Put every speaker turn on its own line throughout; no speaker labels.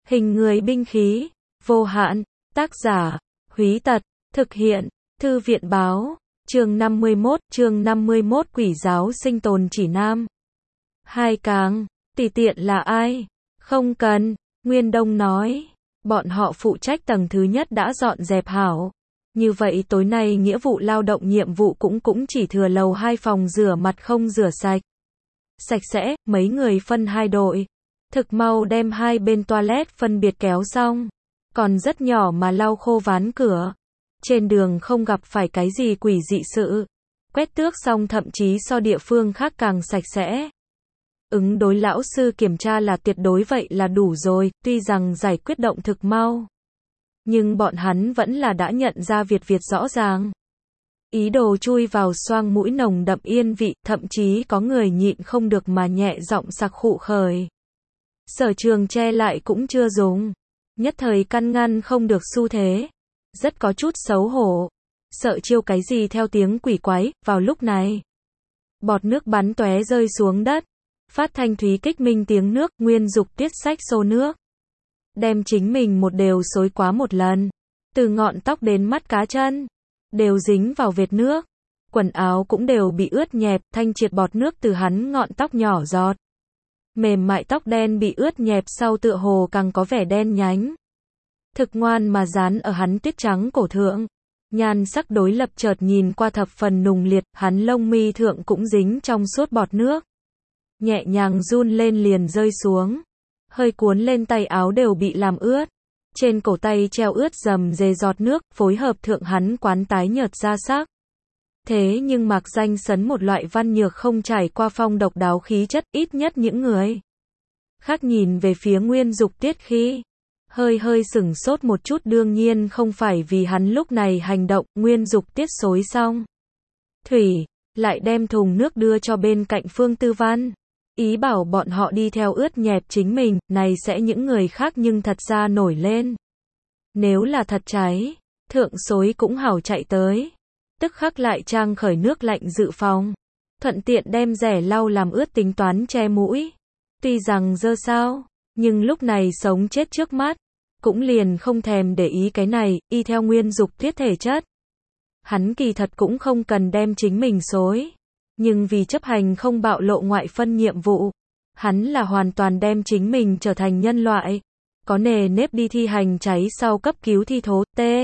Hình người binh khí, vô hạn, tác giả, Húy Tật, thực hiện, Thư viện báo, chương 51 Quỷ giáo sinh tồn chỉ nam. Hai càng, tùy tiện là ai? Không cần, Nguyên Đông nói. Bọn họ phụ trách tầng thứ nhất đã dọn dẹp hảo. Như vậy tối nay nghĩa vụ lao động nhiệm vụ cũng chỉ thừa lầu 2 phòng rửa mặt không rửa sạch. Sạch sẽ, mấy người phân hai đội. Thực mau đem hai bên toilet phân biệt kéo xong. Còn rất nhỏ mà lau khô ván cửa. Trên đường không gặp phải cái gì quỷ dị sự. Quét tước xong thậm chí so địa phương khác càng sạch sẽ. Ứng đối lão sư kiểm tra là tuyệt đối vậy là đủ rồi, tuy rằng giải quyết động thực mau. Nhưng bọn hắn vẫn là đã nhận ra Việt rõ ràng. Ý đồ chui vào xoang mũi nồng đậm yên vị, thậm chí có người nhịn không được mà nhẹ giọng sặc khụ khởi. Sở Trường che lại cũng chưa dùng. Nhất thời căn ngăn không được xu thế. Rất có chút xấu hổ. Sợ chiêu cái gì theo tiếng quỷ quái, vào lúc này. Bọt nước bắn tóe rơi xuống đất. Phát thanh thúy kích minh tiếng nước, Nguyên Dục Tiết xách xô nước. Đem chính mình một đều xối quá một lần. Từ ngọn tóc đến mắt cá chân. Đều dính vào vệt nước. Quần áo cũng đều bị ướt nhẹp, thanh triệt bọt nước từ hắn ngọn tóc nhỏ giọt. Mềm mại tóc đen bị ướt nhẹp sau tựa hồ càng có vẻ đen nhánh. Thực ngoan mà dán ở hắn tuyết trắng cổ thượng. Nhan sắc đối lập chợt nhìn qua thập phần nùng liệt, hắn lông mi thượng cũng dính trong suốt bọt nước. Nhẹ nhàng run lên liền rơi xuống. Hơi cuốn lên tay áo đều bị làm ướt. Trên cổ tay treo ướt rầm rề giọt nước, phối hợp thượng hắn quán tái nhợt ra sắc. Thế nhưng mạc danh sấn một loại văn nhược không trải qua phong độc đáo khí chất, ít nhất những người khác nhìn về phía Nguyên Dục Tiết khi hơi sửng sốt một chút, đương nhiên không phải vì hắn lúc này hành động. Nguyên Dục Tiết xối xong thủy, lại đem thùng nước đưa cho bên cạnh Phương Tư Văn. Ý bảo bọn họ đi theo ướt nhẹp chính mình, này sẽ những người khác nhưng thật ra nổi lên. Nếu là thật cháy, thượng xối cũng hảo chạy tới. Tức khắc lại trang khởi nước lạnh dự phòng. Thuận tiện đem rẻ lau làm ướt tính toán che mũi. Tuy rằng dơ sao, nhưng lúc này sống chết trước mắt. Cũng liền không thèm để ý cái này, y theo Nguyên Dục Tiết thể chất. Hắn kỳ thật cũng không cần đem chính mình xối. Nhưng vì chấp hành không bạo lộ ngoại phân nhiệm vụ, hắn là hoàn toàn đem chính mình trở thành nhân loại. Có nề nếp đi thi hành cháy sau cấp cứu thi thố.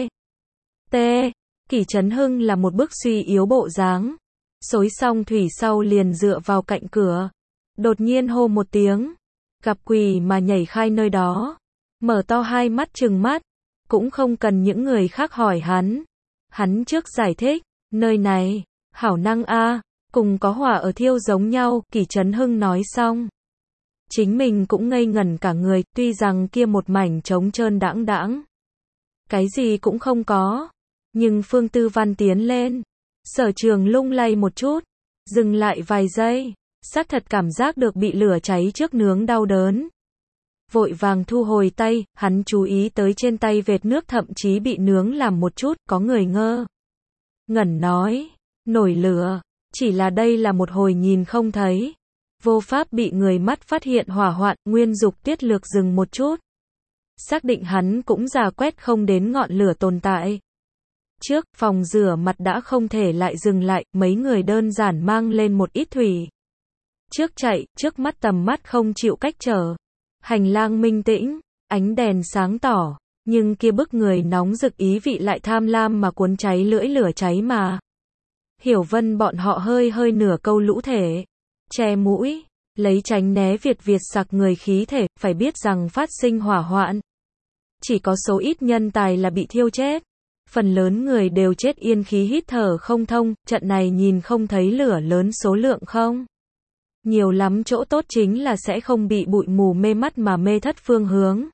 Kỷ Trấn Hưng là một bức suy yếu bộ dáng. Xối xong thủy sau liền dựa vào cạnh cửa. Đột nhiên hô một tiếng. Gặp quỷ mà nhảy khai nơi đó. Mở to hai mắt trừng mắt. Cũng không cần những người khác hỏi hắn. Hắn trước giải thích. Nơi này, hảo năng a, cùng có hỏa ở thiêu giống nhau. Kỷ Trấn Hưng nói xong. Chính mình cũng ngây ngẩn cả người. Tuy rằng kia một mảnh trống trơn đãng. Cái gì cũng không có. Nhưng Phương Tư Văn tiến lên. Sở Trường lung lay một chút. Dừng lại vài giây. Xác thật cảm giác được bị lửa cháy trước nướng đau đớn. Vội vàng thu hồi tay. Hắn chú ý tới trên tay vệt nước thậm chí bị nướng làm một chút. Có người ngơ ngẩn nói. Nổi lửa. Chỉ là đây là một hồi nhìn không thấy. Vô pháp bị người mắt phát hiện hỏa hoạn. Nguyên Dục Tiết lược dừng một chút. Xác định hắn cũng rà quét không đến ngọn lửa tồn tại. Trước, phòng rửa mặt đã không thể lại dừng lại, mấy người đơn giản mang lên một ít thủy. Trước chạy, trước mắt tầm mắt không chịu cách trở. Hành lang minh tĩnh, ánh đèn sáng tỏ, nhưng kia bức người nóng rực ý vị lại tham lam mà cuốn cháy lưỡi lửa cháy mà. Hiểu Vân bọn họ hơi nửa câu lũ thể, che mũi, lấy tránh né Việt sặc người khí thể, phải biết rằng phát sinh hỏa hoạn. Chỉ có số ít nhân tài là bị thiêu chết. Phần lớn người đều chết yên khí hít thở không thông, trận này nhìn không thấy lửa lớn số lượng không. Nhiều lắm chỗ tốt chính là sẽ không bị bụi mù mê mắt mà mê thất phương hướng.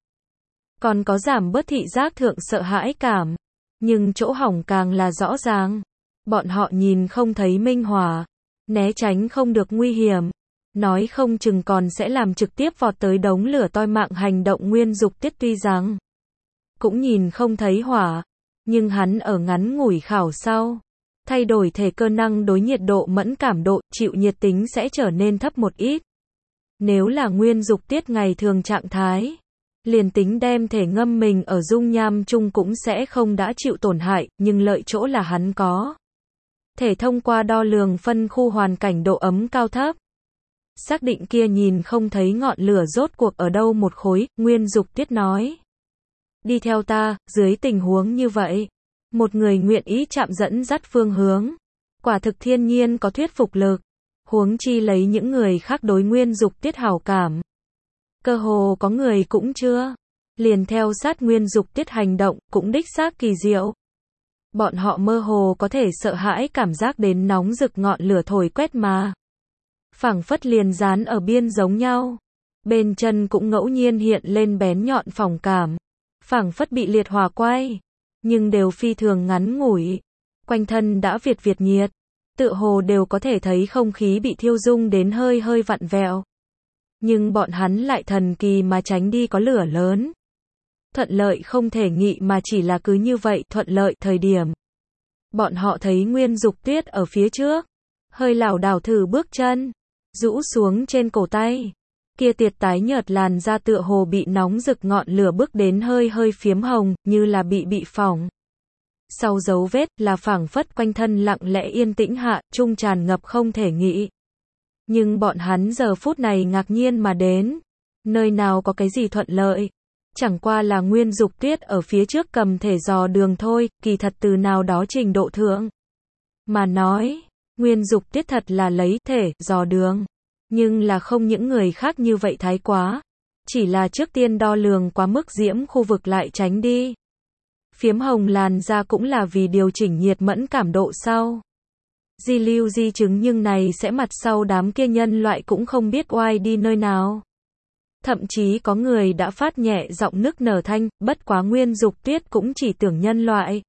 Còn có giảm bớt thị giác thượng sợ hãi cảm. Nhưng chỗ hỏng càng là rõ ràng. Bọn họ nhìn không thấy minh hỏa. Né tránh không được nguy hiểm. Nói không chừng còn sẽ làm trực tiếp vọt tới đống lửa toi mạng. Hành động Nguyên Dục Tiết tuy rằng cũng nhìn không thấy hỏa. Nhưng hắn ở ngắn ngủi khảo sau. Thay đổi thể cơ năng đối nhiệt độ mẫn cảm độ, chịu nhiệt tính sẽ trở nên thấp một ít. Nếu là Nguyên Dục Tiết ngày thường trạng thái. Liền tính đem thể ngâm mình ở dung nham chung cũng sẽ không đã chịu tổn hại, nhưng lợi chỗ là hắn có thể thông qua đo lường phân khu hoàn cảnh độ ấm cao thấp. Xác định kia nhìn không thấy ngọn lửa rốt cuộc ở đâu một khối, Nguyên Dục Tuyết nói. Đi theo ta, dưới tình huống như vậy. Một người nguyện ý chạm dẫn dắt phương hướng. Quả thực thiên nhiên có thuyết phục lực. Huống chi lấy những người khác đối Nguyên Dục Tuyết hảo cảm. Cơ hồ có người cũng chưa. Liền theo sát Nguyên Dục Tuyết hành động, cũng đích xác kỳ diệu. Bọn họ mơ hồ có thể sợ hãi cảm giác đến nóng rực ngọn lửa thổi quét mà. Phảng phất liền dán ở biên giống nhau. Bên chân cũng ngẫu nhiên hiện lên bén nhọn phỏng cảm. Phảng phất bị liệt hỏa quay. Nhưng đều phi thường ngắn ngủi. Quanh thân đã việt nhiệt. Tựa hồ đều có thể thấy không khí bị thiêu rung đến hơi hơi vặn vẹo. Nhưng bọn hắn lại thần kỳ mà tránh đi có lửa lớn. Thuận lợi không thể nghĩ mà chỉ là cứ như vậy thuận lợi thời điểm. Bọn họ thấy Nguyên Dục Tuyết ở phía trước. Hơi lảo đảo thử bước chân. Rũ xuống trên cổ tay. Kia tiệt tái nhợt làn da tựa hồ bị nóng rực ngọn lửa bước đến hơi hơi phiếm hồng, như là bị phỏng. Sau dấu vết là phảng phất quanh thân lặng lẽ yên tĩnh hạ, trung tràn ngập không thể nghĩ. Nhưng bọn hắn giờ phút này ngạc nhiên mà đến. Nơi nào có cái gì thuận lợi. Chẳng qua là Nguyên Dục Tuyết ở phía trước cầm thể dò đường thôi, kỳ thật từ nào đó trình độ thượng. Mà nói, Nguyên Dục Tuyết thật là lấy thể dò đường. Nhưng là không những người khác như vậy thái quá. Chỉ là trước tiên đo lường quá mức diễm khu vực lại tránh đi. Phiếm hồng làn da cũng là vì điều chỉnh nhiệt mẫn cảm độ sau. Di lưu di chứng nhưng này sẽ mặt sau đám kia nhân loại cũng không biết oai đi nơi nào. Thậm chí có người đã phát nhẹ giọng nức nở thanh, bất quá Nguyên Dục Tuyết cũng chỉ tưởng nhân loại.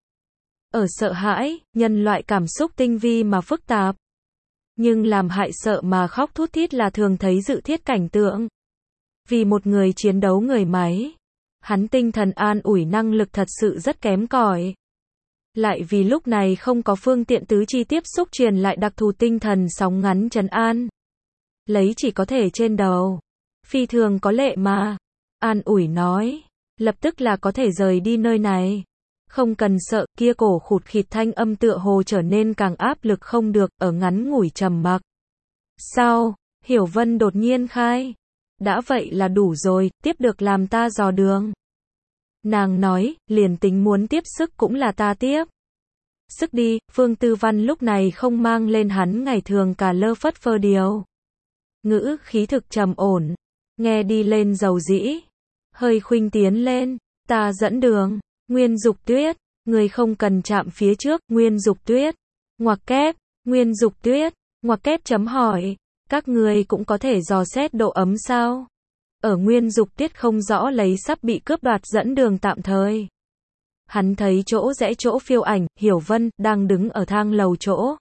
Ở sợ hãi, nhân loại cảm xúc tinh vi mà phức tạp. Nhưng làm hại sợ mà khóc thút thít là thường thấy dự thiết cảnh tượng. Vì một người chiến đấu người máy, hắn tinh thần an ủi năng lực thật sự rất kém cỏi. Lại vì lúc này không có phương tiện tứ chi tiếp xúc truyền lại đặc thù tinh thần sóng ngắn trấn an. Lấy chỉ có thể trên đầu. Phi thường có lệ mà. An ủi nói. Lập tức là có thể rời đi nơi này. Không cần sợ, kia cổ khụt khịt thanh âm tựa hồ trở nên càng áp lực không được, ở ngắn ngủi trầm mặc. Sao? Hiểu Vân đột nhiên khai. Đã vậy là đủ rồi, tiếp được làm ta dò đường. Nàng nói, liền tính muốn tiếp sức cũng là ta tiếp. Sức đi, Phương Tư Văn lúc này không mang lên hắn ngày thường cả lơ phất phơ điều. Ngữ khí thực trầm ổn. Nghe đi lên dầu dĩ. Hơi khuynh tiến lên. Ta dẫn đường. Nguyên Dục Tuyết. Người không cần chạm phía trước. Nguyên Dục Tuyết. Ngoặc kép. Nguyên Dục Tuyết. Ngoặc kép chấm hỏi. Các người cũng có thể dò xét độ ấm sao? Ở Nguyên Dục Tuyết không rõ lấy sắp bị cướp đoạt dẫn đường tạm thời. Hắn thấy chỗ rẽ chỗ phiêu ảnh, Hiểu Vân, đang đứng ở thang lầu chỗ.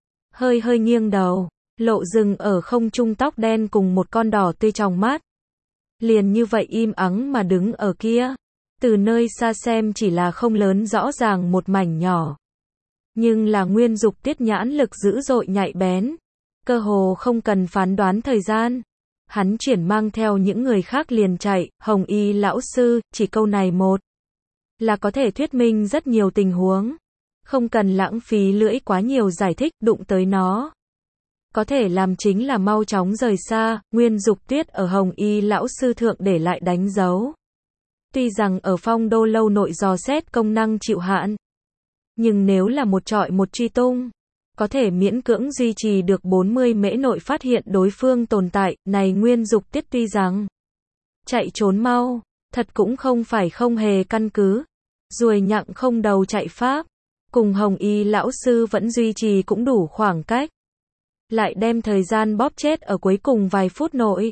Hơi hơi nghiêng đầu. Lộ rừng ở không trung tóc đen cùng một con đỏ tươi trong mắt. Liền như vậy im ắng mà đứng ở kia. Từ nơi xa xem chỉ là không lớn rõ ràng một mảnh nhỏ. Nhưng là Nguyên Dục Tuyết nhãn lực dữ dội nhạy bén. Cơ hồ không cần phán đoán thời gian. Hắn chuyển mang theo những người khác liền chạy, Hồng Y lão sư, chỉ câu này một. Là có thể thuyết minh rất nhiều tình huống. Không cần lãng phí lưỡi quá nhiều giải thích, đụng tới nó. Có thể làm chính là mau chóng rời xa, Nguyên Dục Tuyết ở Hồng Y lão sư thượng để lại đánh dấu. Tuy rằng ở Phong Đô lâu nội dò xét công năng chịu hạn. Nhưng nếu là một trọi một truy tung. Có thể miễn cưỡng duy trì được 40 mễ nội phát hiện đối phương tồn tại, này Nguyên Dục Tuyết tuy rằng chạy trốn mau, thật cũng không phải không hề căn cứ. Ruồi nhặng không đầu chạy pháp, cùng Hồng Y lão sư vẫn duy trì cũng đủ khoảng cách. Lại đem thời gian bóp chết ở cuối cùng vài phút nội.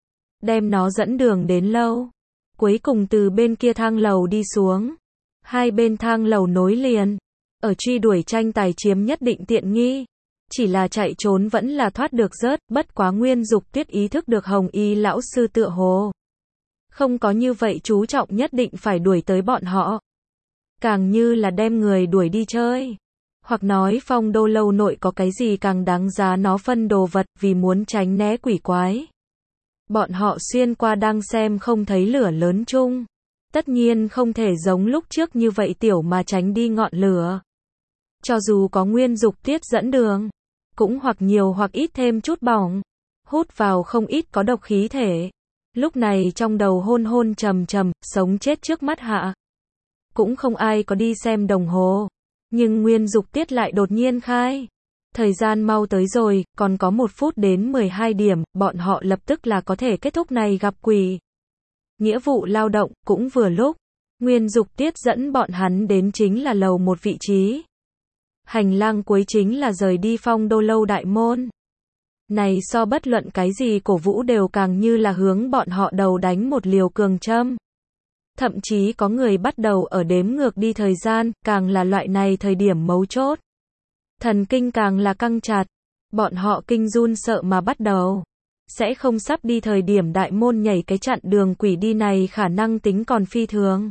Đem nó dẫn đường đến lâu. Cuối cùng từ bên kia thang lầu đi xuống. Hai bên thang lầu nối liền. Ở truy đuổi tranh tài chiếm nhất định tiện nghi. Chỉ là chạy trốn vẫn là thoát được rớt, bất quá Nguyên Dục Tuyết ý thức được Hồng Y lão sư tựa hồ. Không có như vậy chú trọng nhất định phải đuổi tới bọn họ. Càng như là đem người đuổi đi chơi. Hoặc nói Phong Đô lâu nội có cái gì càng đáng giá nó phân đồ vật vì muốn tránh né quỷ quái. Bọn họ xuyên qua đang xem không thấy lửa lớn chung. Tất nhiên không thể giống lúc trước như vậy tiểu mà tránh đi ngọn lửa. Cho dù có nguyên dục tiết dẫn đường, cũng hoặc nhiều hoặc ít thêm chút bỏng, hút vào không ít có độc khí thể. Lúc này trong đầu hôn hôn trầm trầm, sống chết trước mắt hạ. Cũng không ai có đi xem đồng hồ, nhưng nguyên dục tiết lại đột nhiên khai. Thời gian mau tới rồi, còn có 1 phút đến 12 điểm, bọn họ lập tức là có thể kết thúc này gặp quỷ. Nghĩa vụ lao động, cũng vừa lúc. Nguyên dục tiết dẫn bọn hắn đến chính là lầu 1 vị trí. Hành lang cuối chính là rời đi Phong Đô lâu đại môn. Này so bất luận cái gì cổ vũ đều càng như là hướng bọn họ đầu đánh một liều cường châm. Thậm chí có người bắt đầu ở đếm ngược đi thời gian, càng là loại này thời điểm mấu chốt. Thần kinh càng là căng chặt. Bọn họ kinh run sợ mà bắt đầu. Sẽ không sắp đi thời điểm đại môn nhảy cái chặn đường quỷ đi này khả năng tính còn phi thường.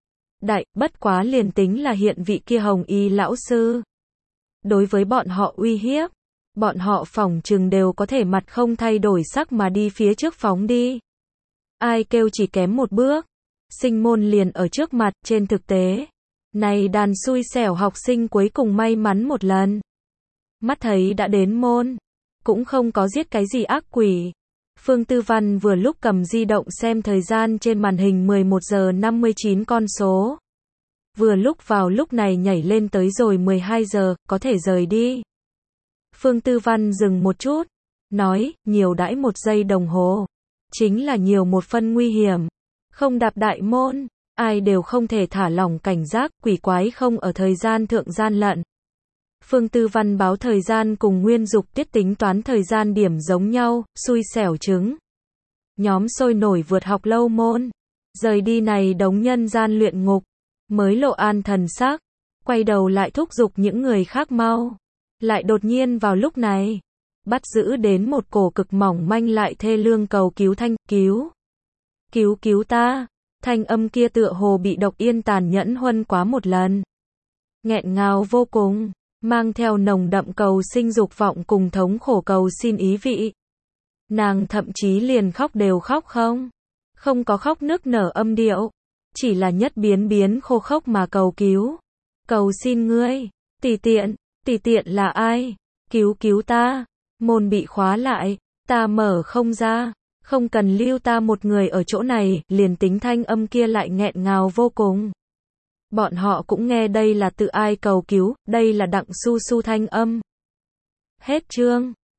Bất quá liền tính là hiện vị kia hồng y lão sư. Đối với bọn họ uy hiếp, bọn họ phỏng chừng đều có thể mặt không thay đổi sắc mà đi phía trước phóng đi. Ai kêu chỉ kém 1 bước. Sinh môn liền ở trước mặt, trên thực tế. Này đàn xui xẻo học sinh cuối cùng may mắn một lần. Mắt thấy đã đến môn. Cũng không có giết cái gì ác quỷ. Phương Tư Văn vừa lúc cầm di động xem thời gian trên màn hình 11 giờ 59 con số. Vừa lúc vào lúc này nhảy lên tới rồi 12 giờ, có thể rời đi. Phương Tư Văn dừng một chút. Nói, nhiều đãi 1 giây đồng hồ. Chính là nhiều 1 phân nguy hiểm. Không đạp đại môn. Ai đều không thể thả lỏng cảnh giác, quỷ quái không ở thời gian thượng gian lận. Phương Tư Văn báo thời gian cùng nguyên dục tiết tính toán thời gian điểm giống nhau, xui xẻo chứng. Nhóm sôi nổi vượt học lâu môn. Rời đi này đống nhân gian luyện ngục. Mới lộ an thần sắc. Quay đầu lại thúc giục những người khác mau. Lại đột nhiên vào lúc này. Bắt giữ đến một cổ cực mỏng manh lại thê lương cầu cứu thanh, cứu. Cứu cứu ta. Thanh âm kia tựa hồ bị độc yên tàn nhẫn huân quá một lần. Nghẹn ngào vô cùng, mang theo nồng đậm cầu sinh dục vọng cùng thống khổ cầu xin ý vị. Nàng thậm chí liền khóc đều khóc không có khóc nức nở âm điệu, chỉ là nhất biến khô khốc mà cầu cứu. Cầu xin ngươi, tỷ tiện là ai? Cứu ta, môn bị khóa lại, ta mở không ra. Không cần lưu ta một người ở chỗ này, liền tính thanh âm kia lại nghẹn ngào vô cùng. Bọn họ cũng nghe đây là tự ai cầu cứu, đây là Đặng Su Su thanh âm. Hết chương.